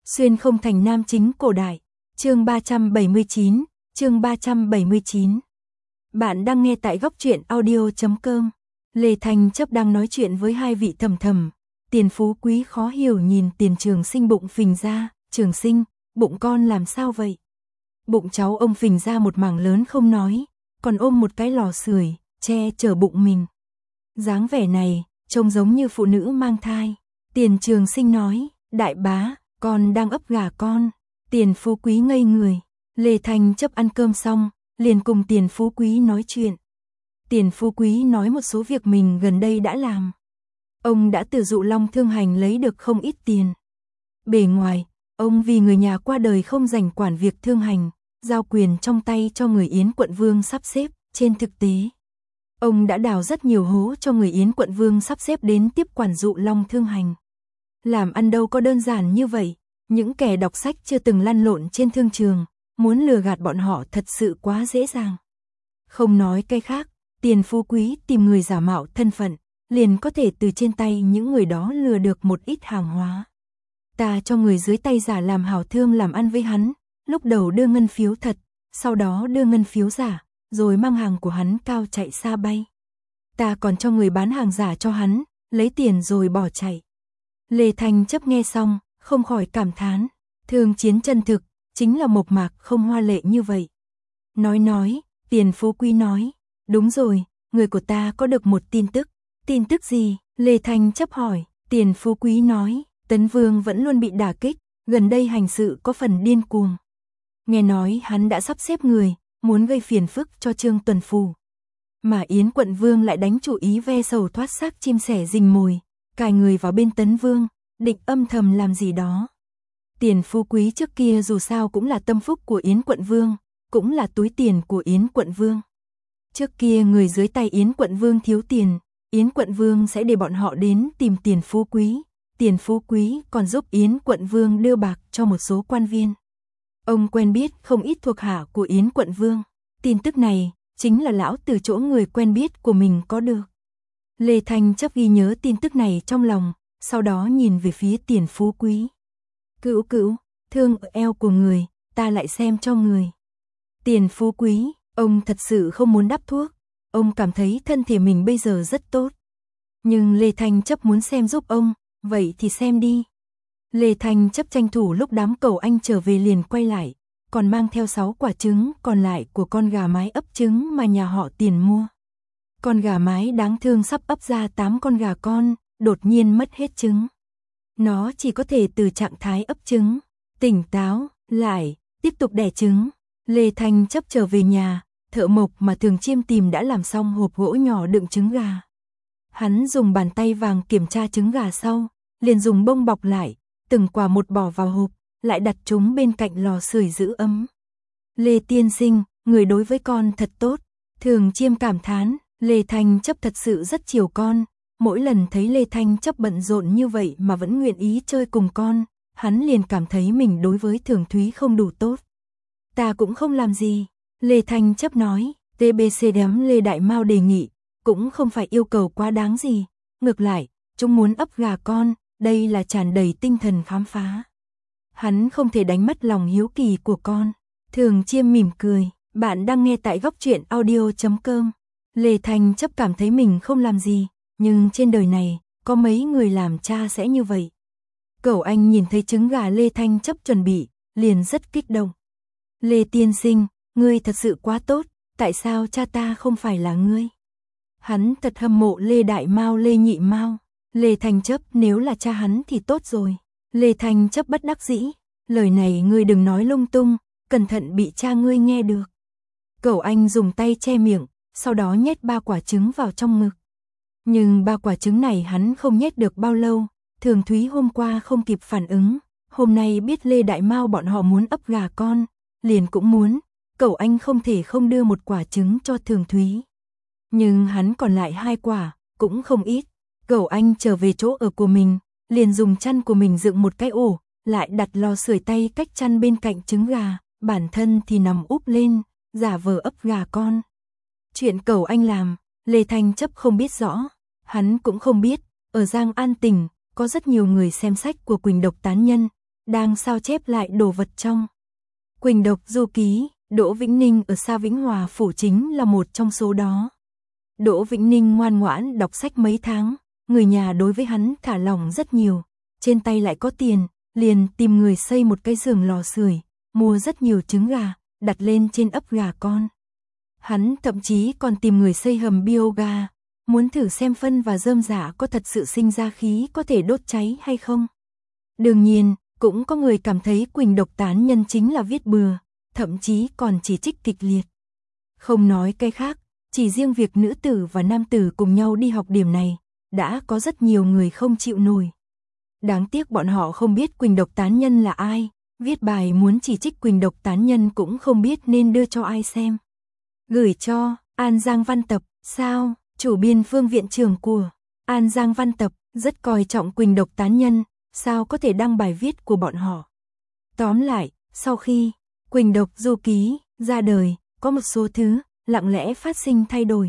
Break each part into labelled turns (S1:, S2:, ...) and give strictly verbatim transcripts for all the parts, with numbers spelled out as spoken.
S1: Xuyên không thành nam chính cổ đại. Chương ba trăm bảy mươi chín, chương ba trăm bảy mươi chín. Bạn đang nghe tại góc truyện audio chấm com. Lê Thanh Chấp đang nói chuyện với hai vị thầm thầm. Tiền Phú Quý khó hiểu nhìn Tiền Trường Sinh bụng phình ra, "Trường Sinh, bụng con làm sao vậy?" Bụng cháu ông phình ra một mảng lớn không nói, còn ôm một cái lò sưởi, che chở bụng mình. Dáng vẻ này, trông giống như phụ nữ mang thai. Tiền Trường Sinh nói, "Đại bá, con đang ấp gà con." Tiền Phú Quý ngây người. Lê Thanh Chấp ăn cơm xong, liền cùng Tiền Phú Quý nói chuyện. Tiền Phú Quý nói một số việc mình gần đây đã làm. Ông đã từ Dụ Long Thương Hành lấy được không ít tiền. Bề ngoài, ông vì người nhà qua đời không rảnh quản việc thương hành, giao quyền trong tay cho người Yến quận vương sắp xếp. Trên thực tế, ông đã đào rất nhiều hố cho người Yến quận vương sắp xếp đến tiếp quản Dụ Long Thương Hành. Làm ăn đâu có đơn giản như vậy, những kẻ đọc sách chưa từng lăn lộn trên thương trường, muốn lừa gạt bọn họ thật sự quá dễ dàng. Không nói cái khác, Tiền Phú Quý tìm người giả mạo thân phận, liền có thể từ trên tay những người đó lừa được một ít hàng hóa. Ta cho người dưới tay giả làm hảo thương làm ăn với hắn, lúc đầu đưa ngân phiếu thật, sau đó đưa ngân phiếu giả, rồi mang hàng của hắn cao chạy xa bay. Ta còn cho người bán hàng giả cho hắn, lấy tiền rồi bỏ chạy. Lê Thanh Chấp nghe xong, không khỏi cảm thán, thương chiến chân thực, chính là mộc mạc không hoa lệ như vậy. Nói nói, Tiền Phú Quý nói, "Đúng rồi, người của ta có được một tin tức." "Tin tức gì?" Lê Thanh Chấp hỏi. Tiền Phú Quý nói, "Tấn Vương vẫn luôn bị đả kích, gần đây hành sự có phần điên cuồng. Nghe nói hắn đã sắp xếp người, muốn gây phiền phức cho Trương Tuần Phủ. Mà Yến quận vương lại đánh chủ ý ve sầu thoát xác chim sẻ rình mồi, cài người vào bên Tấn Vương, định âm thầm làm gì đó." Tiền Phú Quý trước kia dù sao cũng là tâm phúc của Yến quận vương, cũng là túi tiền của Yến quận vương. Trước kia người dưới tay Yến quận vương thiếu tiền, Yến quận vương sẽ để bọn họ đến tìm Tiền Phú Quý. Tiền Phú Quý còn giúp Yến quận vương đưa bạc cho một số quan viên. Ông quen biết không ít thuộc hạ của Yến quận vương. Tin tức này chính là lão từ chỗ người quen biết của mình có được. Lê Thanh Chấp ghi nhớ tin tức này trong lòng, sau đó nhìn về phía Tiền Phú Quý. "Cữu cữu, thương ở eo của người, ta lại xem cho người." Tiền Phú Quý, ông thật sự không muốn đắp thuốc, ông cảm thấy thân thể mình bây giờ rất tốt. Nhưng Lê Thanh Chấp muốn xem giúp ông, vậy thì xem đi. Lê Thanh Chấp tranh thủ lúc đám cẩu anh trở về liền quay lại, còn mang theo sáu quả trứng còn lại của con gà mái ấp trứng mà nhà họ Tiền mua. Con gà mái đáng thương sắp ấp ra tám con gà con, đột nhiên mất hết trứng. Nó chỉ có thể từ trạng thái ấp trứng, tỉnh táo, lại, tiếp tục đẻ trứng. Lê Thanh Chấp trở về nhà, thợ mộc mà Thường Chiêm tìm đã làm xong hộp gỗ nhỏ đựng trứng gà. Hắn dùng bàn tay vàng kiểm tra trứng gà sau, liền dùng bông bọc lại, từng quả một bỏ vào hộp, lại đặt chúng bên cạnh lò sưởi giữ ấm. "Lê tiên sinh, người đối với con thật tốt." Thường Chiêm cảm thán, Lê Thanh Chấp thật sự rất chiều con, mỗi lần thấy Lê Thanh Chấp bận rộn như vậy mà vẫn nguyện ý chơi cùng con, hắn liền cảm thấy mình đối với Thường Thúy không đủ tốt. "Ta cũng không làm gì." Lê Thanh Chấp nói, "tê bê xê đếm Lê Đại Mao đề nghị, cũng không phải yêu cầu quá đáng gì, ngược lại, chúng muốn ấp gà con, đây là tràn đầy tinh thần khám phá. Hắn không thể đánh mất lòng hiếu kỳ của con." Thường Chiêm mỉm cười, bạn đang nghe tại góc truyện audio chấm com. Lê Thanh Chấp cảm thấy mình không làm gì, nhưng trên đời này, có mấy người làm cha sẽ như vậy. Cẩu anh nhìn thấy trứng gà Lê Thanh Chấp chuẩn bị, liền rất kích động. "Lê tiên sinh, ngươi thật sự quá tốt, tại sao cha ta không phải là ngươi?" Hắn thật hâm mộ Lê Đại Mao Lê Nhị Mao. Lê Thanh Chấp nếu là cha hắn thì tốt rồi. Lê Thanh Chấp bất đắc dĩ, "Lời này ngươi đừng nói lung tung, cẩn thận bị cha ngươi nghe được." Cẩu anh dùng tay che miệng, sau đó nhét ba quả trứng vào trong ngực. Nhưng ba quả trứng này hắn không nhét được bao lâu, Thường Thúy hôm qua không kịp phản ứng, hôm nay biết Lê Đại Mao bọn họ muốn ấp gà con, liền cũng muốn, cẩu anh không thể không đưa một quả trứng cho Thường Thúy. Nhưng hắn còn lại hai quả, cũng không ít. Cẩu anh trở về chỗ ở của mình, liền dùng chăn của mình dựng một cái ổ, lại đặt lò sưởi tay cách chăn bên cạnh trứng gà, bản thân thì nằm úp lên, giả vờ ấp gà con. Chuyện cẩu anh làm, Lê Thanh Chấp không biết rõ, hắn cũng không biết, ở Giang An tỉnh, có rất nhiều người xem sách của Quỳnh Độc tán nhân, đang sao chép lại đồ vật trong Quỳnh Độc Du Ký. Đỗ Vĩnh Ninh ở xa Vĩnh Hòa phủ chính là một trong số đó. Đỗ Vĩnh Ninh ngoan ngoãn đọc sách mấy tháng, người nhà đối với hắn thả lỏng rất nhiều, trên tay lại có tiền, liền tìm người xây một cái giường lò sưởi, mua rất nhiều trứng gà, đặt lên trên ấp gà con. Hắn thậm chí còn tìm người xây hầm bioga, muốn thử xem phân và rơm rạ có thật sự sinh ra khí có thể đốt cháy hay không. Đương nhiên, cũng có người cảm thấy Quỳnh Độc tán nhân chính là viết bừa, thậm chí còn chỉ trích kịch liệt. Không nói cái khác, chỉ riêng việc nữ tử và nam tử cùng nhau đi học điểm này, đã có rất nhiều người không chịu nổi. Đáng tiếc bọn họ không biết Quỳnh Độc tán nhân là ai, viết bài muốn chỉ trích Quỳnh Độc tán nhân cũng không biết nên đưa cho ai xem. Gửi cho An Giang Văn Tập, sao, chủ biên Phương viện trưởng của An Giang Văn Tập, rất coi trọng Quỳnh Độc tán nhân, sao có thể đăng bài viết của bọn họ. Tóm lại, sau khi Quỳnh Độc Du Ký ra đời, có một số thứ lặng lẽ phát sinh thay đổi.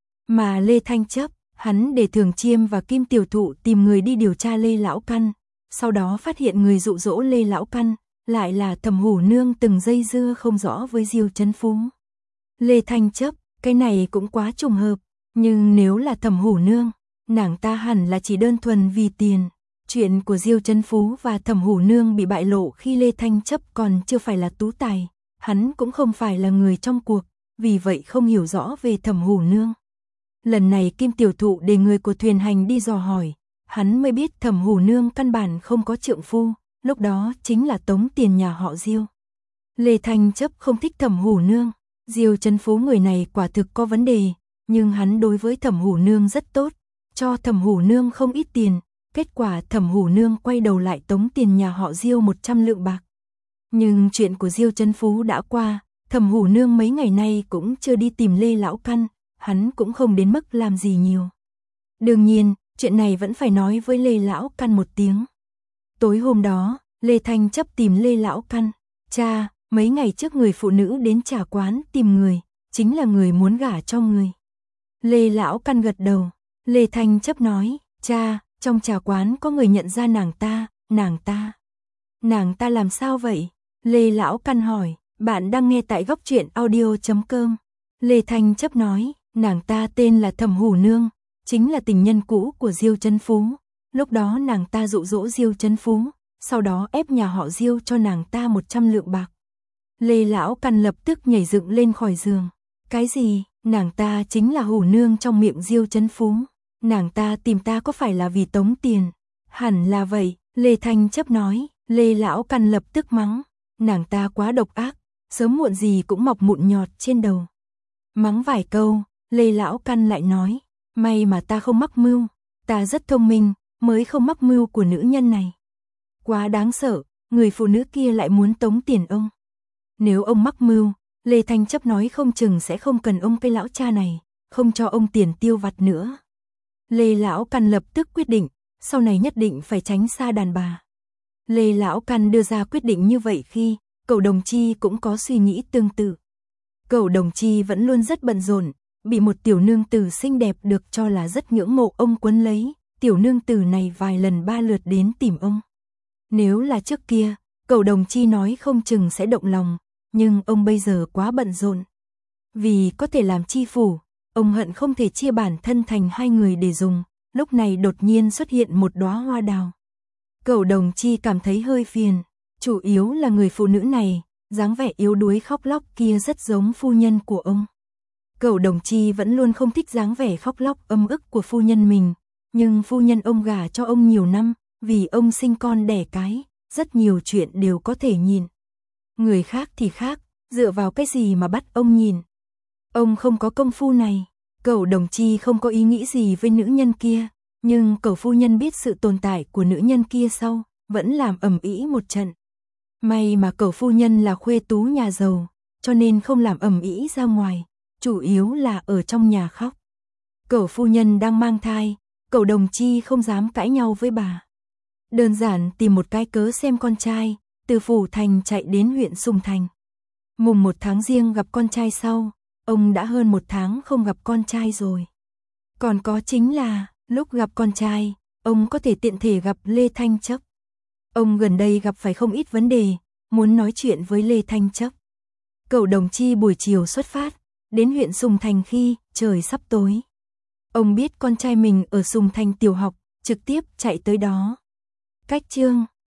S1: Mà Lê Thanh Chấp, hắn để Thường Chiêm và Kim Tiểu Thụ tìm người đi điều tra Lê Lão Căn, sau đó phát hiện người dụ dỗ Lê Lão Căn lại là Thẩm Hủ Nương từng dây dưa không rõ với Diêu Chấn Phú. Lê Thanh Chấp, cái này cũng quá trùng hợp, nhưng nếu là Thẩm Hủ Nương, nàng ta hẳn là chỉ đơn thuần vì tiền. Chuyện của Diêu Chấn Phú và Thẩm Hủ Nương bị bại lộ khi Lê Thanh Chấp còn chưa phải là tú tài, hắn cũng không phải là người trong cuộc, vì vậy không hiểu rõ về Thẩm Hủ Nương. Lần này Kim Tiểu Thụ để người của thuyền hành đi dò hỏi, hắn mới biết Thẩm Hủ Nương căn bản không có trượng phu, lúc đó chính là tống tiền nhà họ Diêu. Lê Thanh Chấp không thích Thẩm Hủ Nương, Diêu Chấn Phú người này quả thực có vấn đề, nhưng hắn đối với Thẩm Hủ Nương rất tốt, cho Thẩm Hủ Nương không ít tiền. Kết quả Thẩm Hủ Nương quay đầu lại tống tiền nhà họ Diêu một trăm lượng bạc. Nhưng chuyện của Diêu Chấn Phú đã qua, Thẩm Hủ Nương mấy ngày nay cũng chưa đi tìm Lê Lão Căn, hắn cũng không đến mức làm gì nhiều. Đương nhiên, chuyện này vẫn phải nói với Lê Lão Căn một tiếng. Tối hôm đó, Lê Thanh Chấp tìm Lê Lão Căn. Cha, mấy ngày trước người phụ nữ đến trà quán tìm người, chính là người muốn gả cho người. Lê Lão Căn gật đầu. Lê Thanh Chấp nói, cha, trong trà quán có người nhận ra nàng ta, nàng ta. Nàng ta làm sao vậy? Lê Lão Căn hỏi, bạn đang nghe tại góc truyện audio chấm com. Lê Thanh Chấp nói, nàng ta tên là Thẩm Hủ Nương, chính là tình nhân cũ của Diêu Chấn Phú. Lúc đó nàng ta dụ dỗ Diêu Chấn Phú, sau đó ép nhà họ Diêu cho nàng ta một trăm lượng bạc. Lê Lão Căn lập tức nhảy dựng lên khỏi giường. Cái gì? Nàng ta chính là Hủ Nương trong miệng Diêu Chấn Phú. Nàng ta tìm ta có phải là vì tống tiền? Hẳn là vậy, Lê Thanh Chấp nói. Lê Lão Căn lập tức mắng, nàng ta quá độc ác, sớm muộn gì cũng mọc mụn nhọt trên đầu. Mắng vài câu, Lê Lão Căn lại nói, may mà ta không mắc mưu, ta rất thông minh, mới không mắc mưu của nữ nhân này. Quá đáng sợ, người phụ nữ kia lại muốn tống tiền ông. Nếu ông mắc mưu, Lê Thanh Chấp nói không chừng sẽ không cần ông cái lão cha này, không cho ông tiền tiêu vặt nữa. Lê Lão Căn lập tức quyết định, sau này nhất định phải tránh xa đàn bà. Lê Lão Căn đưa ra quyết định như vậy khi Cẩu Đồng Chi cũng có suy nghĩ tương tự. Cẩu Đồng Chi vẫn luôn rất bận rộn, bị một tiểu nương tử xinh đẹp được cho là rất ngưỡng mộ ông quấn lấy, tiểu nương tử này vài lần ba lượt đến tìm ông. Nếu là trước kia, Cẩu Đồng Chi nói không chừng sẽ động lòng, nhưng ông bây giờ quá bận rộn. Vì có thể làm chi phủ, ông hận không thể chia bản thân thành hai người để dùng, lúc này đột nhiên xuất hiện một đóa hoa đào. Cẩu Đồng Chi cảm thấy hơi phiền, chủ yếu là người phụ nữ này, dáng vẻ yếu đuối khóc lóc kia rất giống phu nhân của ông. Cẩu Đồng Chi vẫn luôn không thích dáng vẻ khóc lóc âm ức của phu nhân mình, nhưng phu nhân ông gả cho ông nhiều năm, vì ông sinh con đẻ cái, rất nhiều chuyện đều có thể nhìn. Người khác thì khác, dựa vào cái gì mà bắt ông nhìn. Ông không có công phu này, Cẩu Đồng Chi không có ý nghĩ gì với nữ nhân kia, nhưng Cẩu phu nhân biết sự tồn tại của nữ nhân kia sau, vẫn làm ầm ĩ một trận. May mà Cẩu phu nhân là khuê tú nhà giàu, cho nên không làm ầm ĩ ra ngoài, chủ yếu là ở trong nhà khóc. Cẩu phu nhân đang mang thai, Cẩu Đồng Chi không dám cãi nhau với bà. Đơn giản tìm một cái cớ xem con trai, từ Phủ Thành chạy đến huyện Sùng Thành. Mùng một tháng Giêng gặp con trai sau, ông đã hơn một tháng không gặp con trai rồi. Còn có chính là, lúc gặp con trai, ông có thể tiện thể gặp Lê Thanh Chấp. Ông gần đây gặp phải không ít vấn đề, muốn nói chuyện với Lê Thanh Chấp. Cậu đồng chi buổi chiều xuất phát, đến huyện Sùng Thành khi trời sắp tối. Ông biết con trai mình ở Sùng Thành tiểu học, trực tiếp chạy tới đó. Cách chương